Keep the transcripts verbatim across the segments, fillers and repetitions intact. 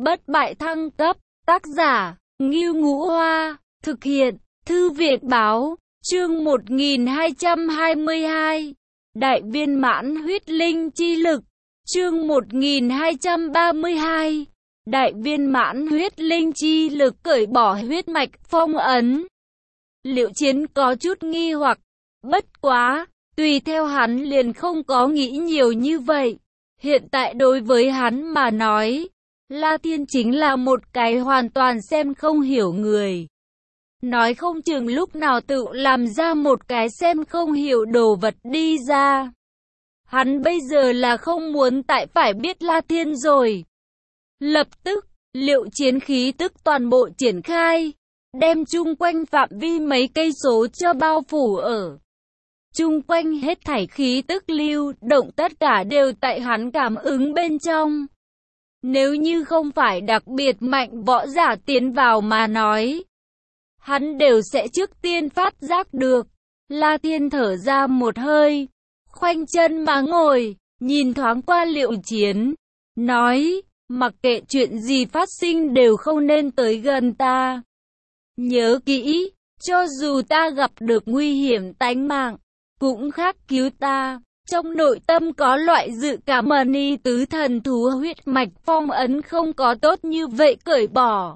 bất bại thăng cấp, tác giả, Ngưu Ngũ Hoa, thực hiện, Thư viện báo, chương một nghìn hai trăm hai mươi hai, Đại viên mãn huyết linh chi lực, chương một nghìn hai trăm ba mươi hai, Đại viên mãn huyết linh chi lực cởi bỏ huyết mạch phong ấn. Liệu Chiến có chút nghi hoặc, bất quá, tùy theo hắn liền không có nghĩ nhiều như vậy. Hiện tại đối với hắn mà nói, La Thiên chính là một cái hoàn toàn xem không hiểu người. Nói không chừng lúc nào tự làm ra một cái xem không hiểu đồ vật đi ra. Hắn bây giờ là không muốn tại phải biết La Thiên rồi. Lập tức, Liệu Chiến khí tức toàn bộ triển khai, đem chung quanh phạm vi mấy cây số cho bao phủ ở. Chung quanh hết thảy khí tức lưu động tất cả đều tại hắn cảm ứng bên trong. Nếu như không phải đặc biệt mạnh võ giả tiến vào mà nói, hắn đều sẽ trước tiên phát giác được. La Thiên thở ra một hơi, khoanh chân mà ngồi, nhìn thoáng qua Liệu Chiến, nói, mặc kệ chuyện gì phát sinh đều không nên tới gần ta. Nhớ kỹ, cho dù ta gặp được nguy hiểm tánh mạng, cũng khắc cứu ta. Trong nội tâm có loại dự cảm mani tứ thần thú huyết mạch phong ấn không có tốt như vậy cởi bỏ.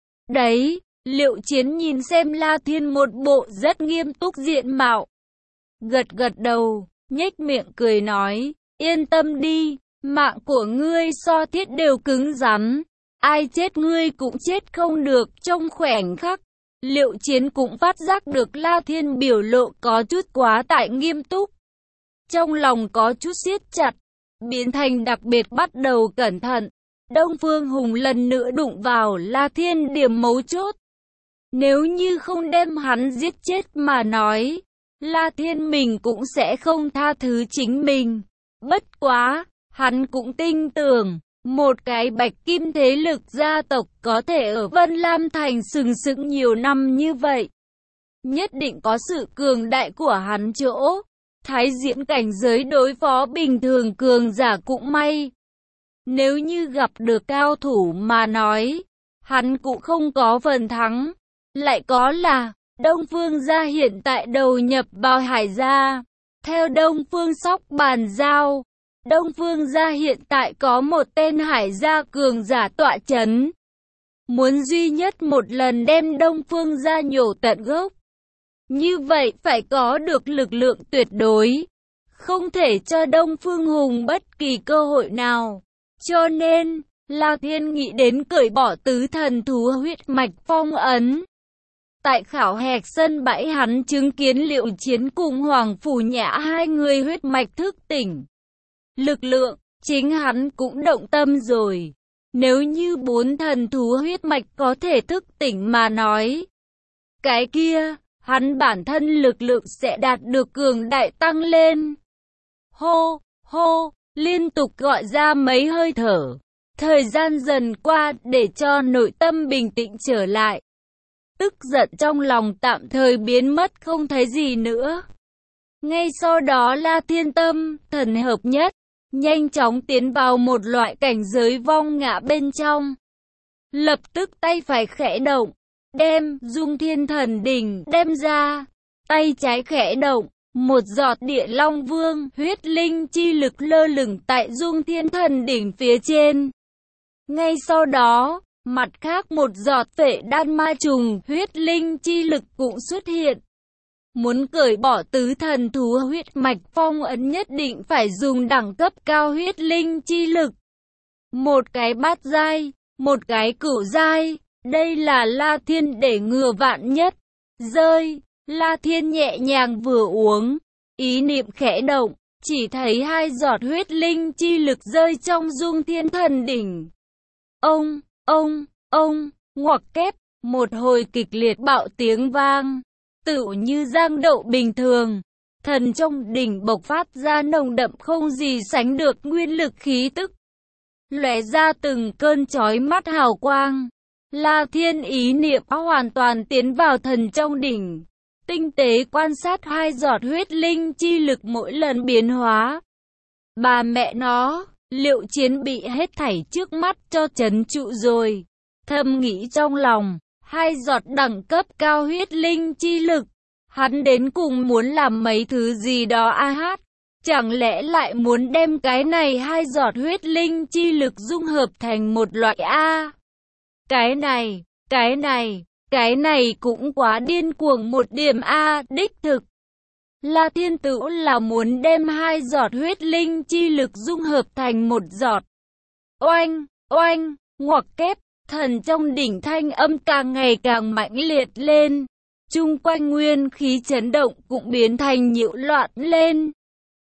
Đấy, Liệu Chiến nhìn xem La Thiên một bộ rất nghiêm túc diện mạo. Gật gật đầu, nhếch miệng cười nói, yên tâm đi, mạng của ngươi so thiết đều cứng rắn. Ai chết ngươi cũng chết không được. Trong khoảnh khắc, Liệu Chiến cũng phát giác được La Thiên biểu lộ có chút quá tại nghiêm túc. Trong lòng có chút siết chặt, biến thành đặc biệt bắt đầu cẩn thận. Đông Phương Hùng lần nữa đụng vào La Thiên điểm mấu chốt. Nếu như không đem hắn giết chết mà nói, La Thiên mình cũng sẽ không tha thứ chính mình. Bất quá, hắn cũng tin tưởng, một cái bạch kim thế lực gia tộc có thể ở Vân Lam Thành sừng sững nhiều năm như vậy. Nhất định có sự cường đại của hắn chỗ. Thái diễn cảnh giới đối phó bình thường cường giả cũng may. Nếu như gặp được cao thủ mà nói, hắn cũng không có phần thắng. Lại có là, Đông Phương gia hiện tại đầu nhập vào Hải gia. Theo Đông Phương Sóc bàn giao, Đông Phương gia hiện tại có một tên Hải gia cường giả tọa chấn. Muốn duy nhất một lần đem Đông Phương gia nhổ tận gốc. Như vậy phải có được lực lượng tuyệt đối, không thể cho Đông Phương Hùng bất kỳ cơ hội nào. Cho nên, La Thiên nghĩ đến cởi bỏ tứ thần thú huyết mạch phong ấn. Tại khảo hạch sân bãi hắn chứng kiến Liệu Chiến cùng Hoàng Phủ Nhã hai người huyết mạch thức tỉnh. Lực lượng, chính hắn cũng động tâm rồi. Nếu như bốn thần thú huyết mạch có thể thức tỉnh mà nói, cái kia, hắn bản thân lực lượng sẽ đạt được cường đại tăng lên. Hô, hô, liên tục gọi ra mấy hơi thở. Thời gian dần qua để cho nội tâm bình tĩnh trở lại. Tức giận trong lòng tạm thời biến mất không thấy gì nữa. Ngay sau đó La Thiên tâm, thần hợp nhất, nhanh chóng tiến vào một loại cảnh giới vong ngã bên trong. Lập tức tay phải khẽ động, đem Dung Thiên Thần Đỉnh đem ra, tay trái khẽ động, một giọt Địa Long Vương huyết linh chi lực lơ lửng tại Dung Thiên Thần Đỉnh phía trên. Ngay sau đó, mặt khác một giọt Phệ Đan Ma Trùng huyết linh chi lực cũng xuất hiện. Muốn cởi bỏ tứ thần thú huyết mạch phong ấn nhất định phải dùng đẳng cấp cao huyết linh chi lực. Một cái bát giai, một cái cửu giai. Đây là La Thiên để ngừa vạn nhất. Rơi, La Thiên nhẹ nhàng vừa uống, ý niệm khẽ động, chỉ thấy hai giọt huyết linh chi lực rơi trong Dung Thiên Thần Đỉnh. Ông, ông, ông, ngoặc kép, một hồi kịch liệt bạo tiếng vang, tựu như giang đậu bình thường. Thần trong đỉnh bộc phát ra nồng đậm không gì sánh được nguyên lực khí tức, lóe ra từng cơn chói mắt hào quang. La Thiên ý niệm hoàn toàn tiến vào thần trong đỉnh, tinh tế quan sát hai giọt huyết linh chi lực mỗi lần biến hóa. Bà mẹ nó, Liệu Chiến bị hết thảy trước mắt cho trấn trụ rồi. Thầm nghĩ trong lòng, hai giọt đẳng cấp cao huyết linh chi lực. Hắn đến cùng muốn làm mấy thứ gì đó a hát. Chẳng lẽ lại muốn đem cái này hai giọt huyết linh chi lực dung hợp thành một loại A? Cái này, cái này, cái này cũng quá điên cuồng một điểm A, đích thực. La Thiên Tửu là muốn đem hai giọt huyết linh chi lực dung hợp thành một giọt. Oanh, oanh, ngoặc kép, thần trong đỉnh thanh âm càng ngày càng mãnh liệt lên. Chung quanh nguyên khí chấn động cũng biến thành nhiễu loạn lên.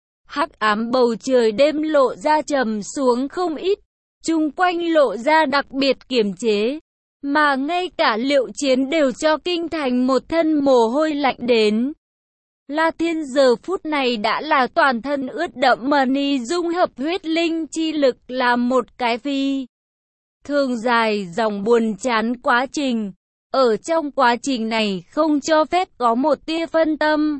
Hắc ám bầu trời đêm lộ ra trầm xuống không ít, chung quanh lộ ra đặc biệt kiềm chế, mà ngay cả Liệu Chiến đều cho kinh thành một thân mồ hôi lạnh đến. La Thiên giờ phút này đã là toàn thân ướt đẫm mờ ni dung hợp huyết linh chi lực làm một cái phi thường dài dòng buồn chán quá trình. Ở trong quá trình này không cho phép có một tia phân tâm.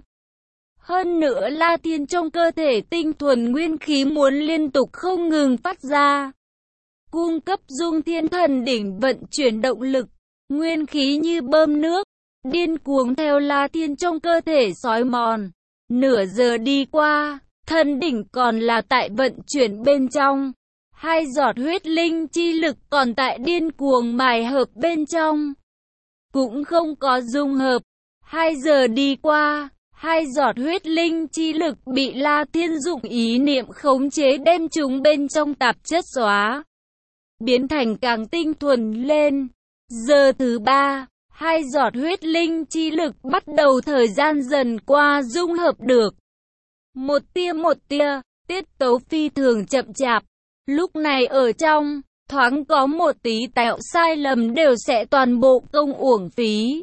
Hơn nữa La Thiên trong cơ thể tinh thuần nguyên khí muốn liên tục không ngừng phát ra. Cung cấp Dung Thiên Thần Đỉnh vận chuyển động lực, nguyên khí như bơm nước, điên cuồng theo La Thiên trong cơ thể xói mòn. Nửa giờ đi qua, thần đỉnh còn là tại vận chuyển bên trong. Hai giọt huyết linh chi lực còn tại điên cuồng mài hợp bên trong. Cũng không có dung hợp. Hai giờ đi qua, hai giọt huyết linh chi lực bị La Thiên dụng ý niệm khống chế đem chúng bên trong tạp chất xóa, biến thành càng tinh thuần lên. Giờ thứ ba, hai giọt huyết linh chi lực bắt đầu thời gian dần qua dung hợp được. Một tia một tia, tiết tấu phi thường chậm chạp. Lúc này ở trong, thoáng có một tí tẹo sai lầm đều sẽ toàn bộ công uổng phí.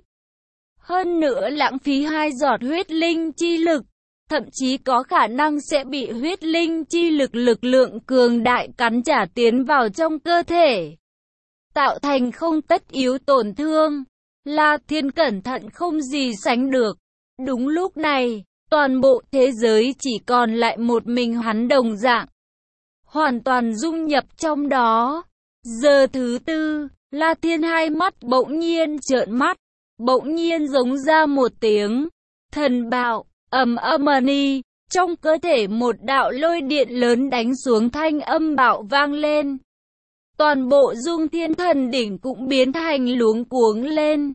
Hơn nữa lãng phí hai giọt huyết linh chi lực, thậm chí có khả năng sẽ bị huyết linh chi lực lực lượng cường đại cắn trả tiến vào trong cơ thể, tạo thành không tất yếu tổn thương. La Thiên cẩn thận không gì sánh được. Đúng lúc này, toàn bộ thế giới chỉ còn lại một mình hắn đồng dạng, hoàn toàn dung nhập trong đó. Giờ thứ tư, La Thiên hai mắt bỗng nhiên trợn mắt, bỗng nhiên giống ra một tiếng thần bạo, ầm ầm ni, trong cơ thể một đạo lôi điện lớn đánh xuống, thanh âm bạo vang lên. Toàn bộ Dung Thiên Thần Đỉnh cũng biến thành luống cuống lên.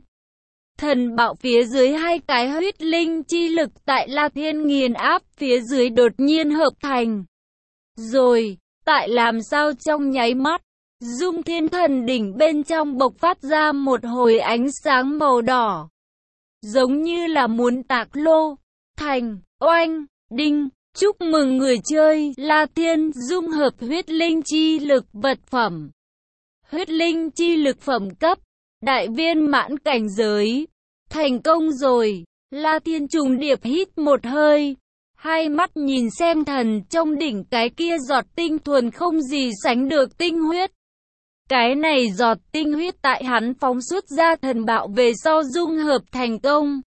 Thần bạo phía dưới hai cái huyết linh chi lực tại La Thiên nghiền áp phía dưới đột nhiên hợp thành. Rồi, tại làm sao trong nháy mắt, Dung Thiên Thần Đỉnh bên trong bộc phát ra một hồi ánh sáng màu đỏ, giống như là muốn tạc lô. Thành, oanh, đinh, chúc mừng người chơi La Thiên dung hợp huyết linh chi lực vật phẩm. Huyết linh chi lực phẩm cấp, đại viên mãn cảnh giới. Thành công rồi. La Thiên trùng điệp hít một hơi, hai mắt nhìn xem thần trong đỉnh cái kia giọt tinh thuần không gì sánh được tinh huyết. Cái này giọt tinh huyết tại hắn phóng xuất ra thần bạo về sau dung hợp thành công.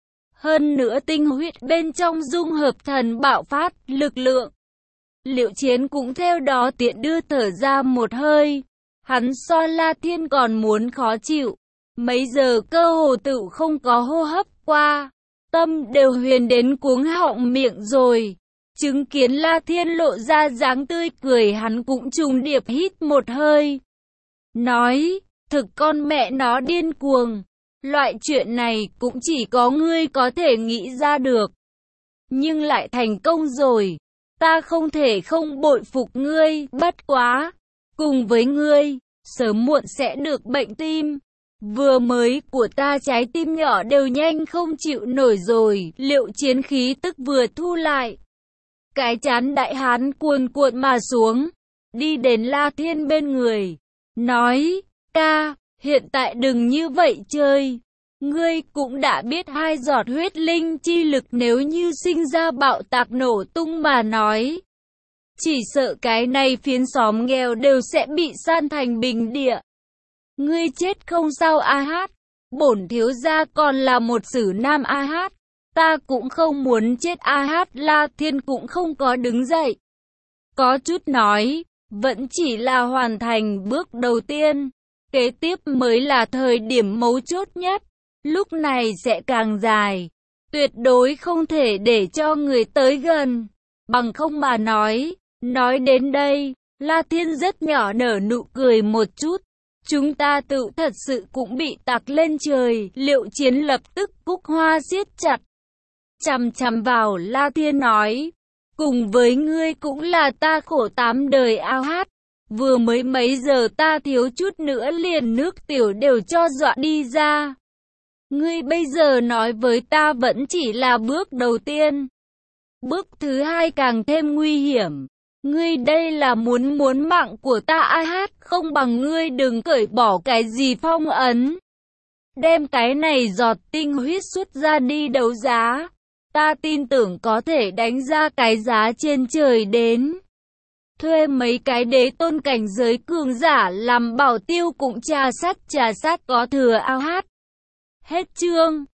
Hơn nữa tinh huyết bên trong dung hợp thần bạo phát lực lượng. Liệu Chiến cũng theo đó tiện đưa thở ra một hơi. Hắn so La Thiên còn muốn khó chịu. Mấy giờ cơ hồ tự không có hô hấp qua. Tâm đều huyền đến cuống họng miệng rồi. Chứng kiến La Thiên lộ ra dáng tươi cười, hắn cũng trùng điệp hít một hơi. Nói, thực con mẹ nó điên cuồng. Loại chuyện này cũng chỉ có ngươi có thể nghĩ ra được. Nhưng lại thành công rồi. Ta không thể không bội phục ngươi, bất quá. Cùng với ngươi, sớm muộn sẽ được bệnh tim. Vừa mới của ta trái tim nhỏ đều nhanh không chịu nổi rồi. Liệu Chiến khí tức vừa thu lại, cái chán đại hán cuồn cuộn mà xuống, đi đến La Thiên bên người, nói, ca, hiện tại đừng như vậy chơi. Ngươi cũng đã biết hai giọt huyết linh chi lực nếu như sinh ra bạo tạc nổ tung mà nói, chỉ sợ cái này phiến xóm nghèo đều sẽ bị san thành bình địa. Ngươi chết không sao a hát, bổn thiếu gia còn là một sử nam a hát, ta cũng không muốn chết a hát. La Thiên cũng không có đứng dậy, có chút nói, vẫn chỉ là hoàn thành bước đầu tiên. Kế tiếp mới là thời điểm mấu chốt nhất. Lúc này sẽ càng dài. Tuyệt đối không thể để cho người tới gần. Bằng không mà nói. Nói đến đây, La Thiên rất nhỏ nở nụ cười một chút. Chúng ta tự thật sự cũng bị tạc lên trời. Liệu Chiến lập tức cúc hoa siết chặt. Chằm chằm vào La Thiên nói. Cùng với ngươi cũng là ta khổ tám đời ao hát. Vừa mới mấy giờ ta thiếu chút nữa liền nước tiểu đều cho dọa đi ra. Ngươi bây giờ nói với ta vẫn chỉ là bước đầu tiên. Bước thứ hai càng thêm nguy hiểm. Ngươi đây là muốn muốn mạng của ta ai hát, không bằng ngươi đừng cởi bỏ cái gì phong ấn. Đem cái này giọt tinh huyết xuất ra đi đấu giá. Ta tin tưởng có thể đánh ra cái giá trên trời đến. Thuê mấy cái đế tôn cảnh giới cường giả làm bảo tiêu cũng trà sát trà sát có thừa ao hát. Hết chương.